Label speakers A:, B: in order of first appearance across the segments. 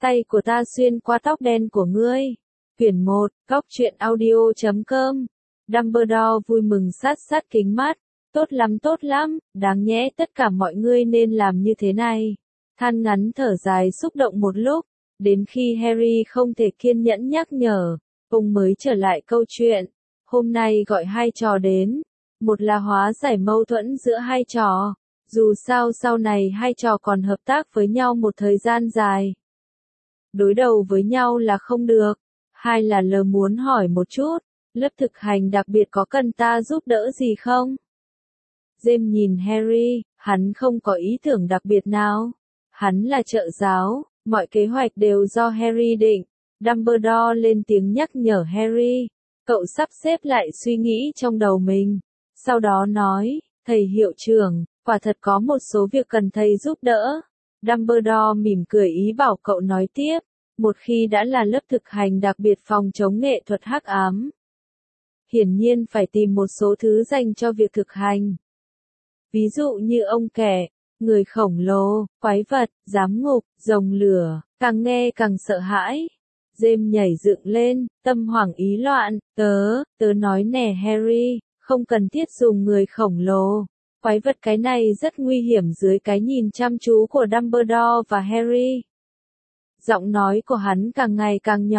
A: tay của ta xuyên qua tóc đen của ngươi. Quyển 1, Góc truyện audio.com. Dumbledore vui mừng sát sát kính mắt. Tốt lắm, đáng nhẽ tất cả mọi người nên làm như thế này. Than ngắn thở dài xúc động một lúc, đến khi Harry không thể kiên nhẫn nhắc nhở, ông mới trở lại câu chuyện. Hôm nay gọi hai trò đến, một là hóa giải mâu thuẫn giữa hai trò, dù sao sau này hai trò còn hợp tác với nhau một thời gian dài. Đối đầu với nhau là không được. Hai là lờ muốn hỏi một chút, lớp thực hành đặc biệt có cần ta giúp đỡ gì không? James nhìn Harry, hắn không có ý tưởng đặc biệt nào. Hắn là trợ giáo, mọi kế hoạch đều do Harry định. Dumbledore lên tiếng nhắc nhở Harry. Cậu sắp xếp lại suy nghĩ trong đầu mình. Sau đó nói, thầy hiệu trưởng, quả thật có một số việc cần thầy giúp đỡ. Dumbledore mỉm cười ý bảo cậu nói tiếp. Một khi đã là lớp thực hành đặc biệt phòng chống nghệ thuật hắc ám, hiển nhiên phải tìm một số thứ dành cho việc thực hành. Ví dụ như ông kẻ, người khổng lồ, quái vật, giám ngục, rồng lửa, càng nghe càng sợ hãi. James nhảy dựng lên, tâm hoảng ý loạn, tớ nói nè Harry, không cần thiết dùng người khổng lồ. Quái vật cái này rất nguy hiểm dưới cái nhìn chăm chú của Dumbledore và Harry. Giọng nói của hắn càng ngày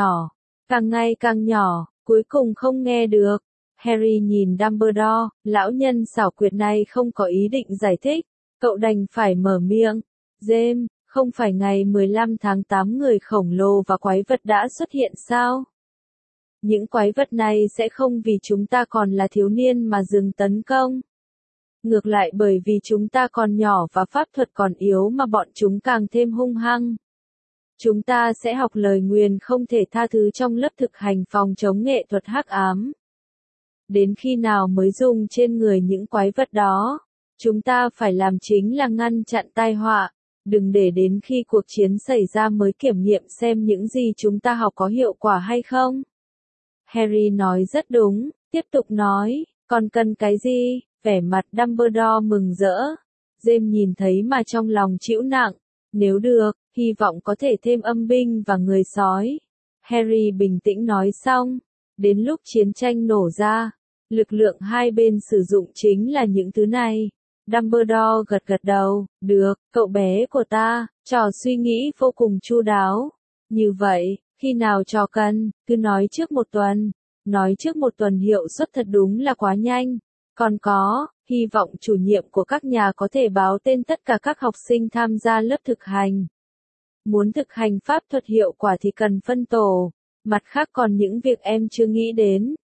A: càng nhỏ, cuối cùng không nghe được. Harry nhìn Dumbledore, lão nhân xảo quyệt này không có ý định giải thích, cậu đành phải mở miệng. James, không phải ngày 15 tháng 8 người khổng lồ và quái vật đã xuất hiện sao? Những quái vật này sẽ không vì chúng ta còn là thiếu niên mà dừng tấn công. Ngược lại bởi vì chúng ta còn nhỏ và pháp thuật còn yếu mà bọn chúng càng thêm hung hăng. Chúng ta sẽ học lời nguyền không thể tha thứ trong lớp thực hành phòng chống nghệ thuật hắc ám. Đến khi nào mới dùng trên người những quái vật đó? Chúng ta phải làm chính là ngăn chặn tai họa, đừng để đến khi cuộc chiến xảy ra mới kiểm nghiệm xem những gì chúng ta học có hiệu quả hay không. Harry nói rất đúng, tiếp tục nói, còn cần cái gì? Vẻ mặt Dumbledore mừng rỡ. James nhìn thấy mà trong lòng chịu nặng. Nếu được, hy vọng có thể thêm âm binh và người sói. Harry bình tĩnh nói xong. Đến lúc chiến tranh nổ ra, lực lượng hai bên sử dụng chính là những thứ này. Dumbledore gật đầu, được, cậu bé của ta, trò suy nghĩ vô cùng chu đáo. Như vậy, khi nào trò cần, cứ nói trước một tuần. Nói trước một tuần hiệu suất thật đúng là quá nhanh. Còn có, hy vọng chủ nhiệm của các nhà có thể báo tên tất cả các học sinh tham gia lớp thực hành. Muốn thực hành pháp thuật hiệu quả thì cần phân tổ. Mặt khác còn những việc em chưa nghĩ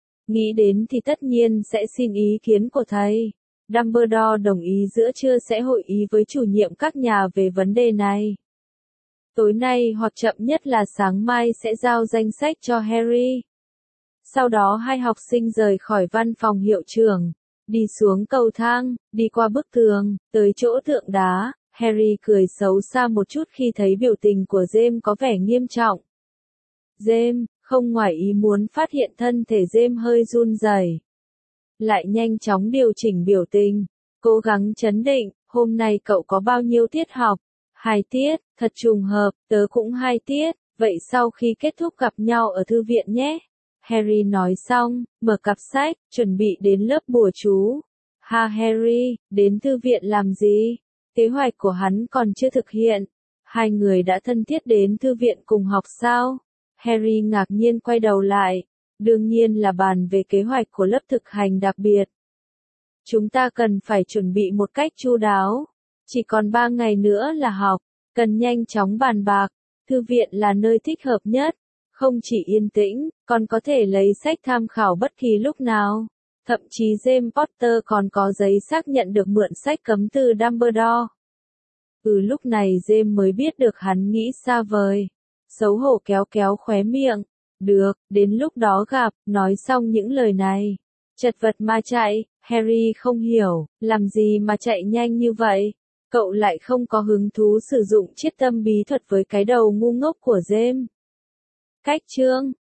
A: đến thì tất nhiên sẽ xin ý kiến của thầy. Dumbledore đồng ý giữa trưa sẽ hội ý với chủ nhiệm các nhà về vấn đề này. Tối nay hoặc chậm nhất là sáng mai sẽ giao danh sách cho Harry. Sau đó hai học sinh rời khỏi văn phòng hiệu trưởng, đi xuống cầu thang, đi qua bức tường, tới chỗ tượng đá. Harry cười xấu xa một chút khi thấy biểu tình của James có vẻ nghiêm trọng. James, không ngoài ý muốn phát hiện thân thể James hơi run rẩy, lại nhanh chóng điều chỉnh biểu tình, cố gắng trấn định. Hôm nay cậu có bao nhiêu tiết học? 2 tiết, thật trùng hợp, tớ cũng 2 tiết, vậy sau khi kết thúc gặp nhau ở thư viện nhé. Harry nói xong, mở cặp sách, chuẩn bị đến lớp bùa chú. Ha Harry, đến thư viện làm gì? Kế hoạch của hắn còn chưa thực hiện. Hai người đã thân thiết đến thư viện cùng học sao? Harry ngạc nhiên quay đầu lại. Đương nhiên là bàn về kế hoạch của lớp thực hành đặc biệt. Chúng ta cần phải chuẩn bị một cách chu đáo. Chỉ còn 3 ngày nữa là học, cần nhanh chóng bàn bạc. Thư viện là nơi thích hợp nhất. Không chỉ yên tĩnh, còn có thể lấy sách tham khảo bất kỳ lúc nào. Thậm chí James Potter còn có giấy xác nhận được mượn sách cấm từ Dumbledore. Lúc này James mới biết được hắn nghĩ xa vời. Xấu hổ kéo khóe miệng. Được, đến lúc đó gặp. Nói xong những lời này, chật vật mà chạy. Harry không hiểu, làm gì mà chạy nhanh như vậy? Cậu lại không có hứng thú sử dụng chiết tâm bí thuật với cái đầu ngu ngốc của James. Cách chương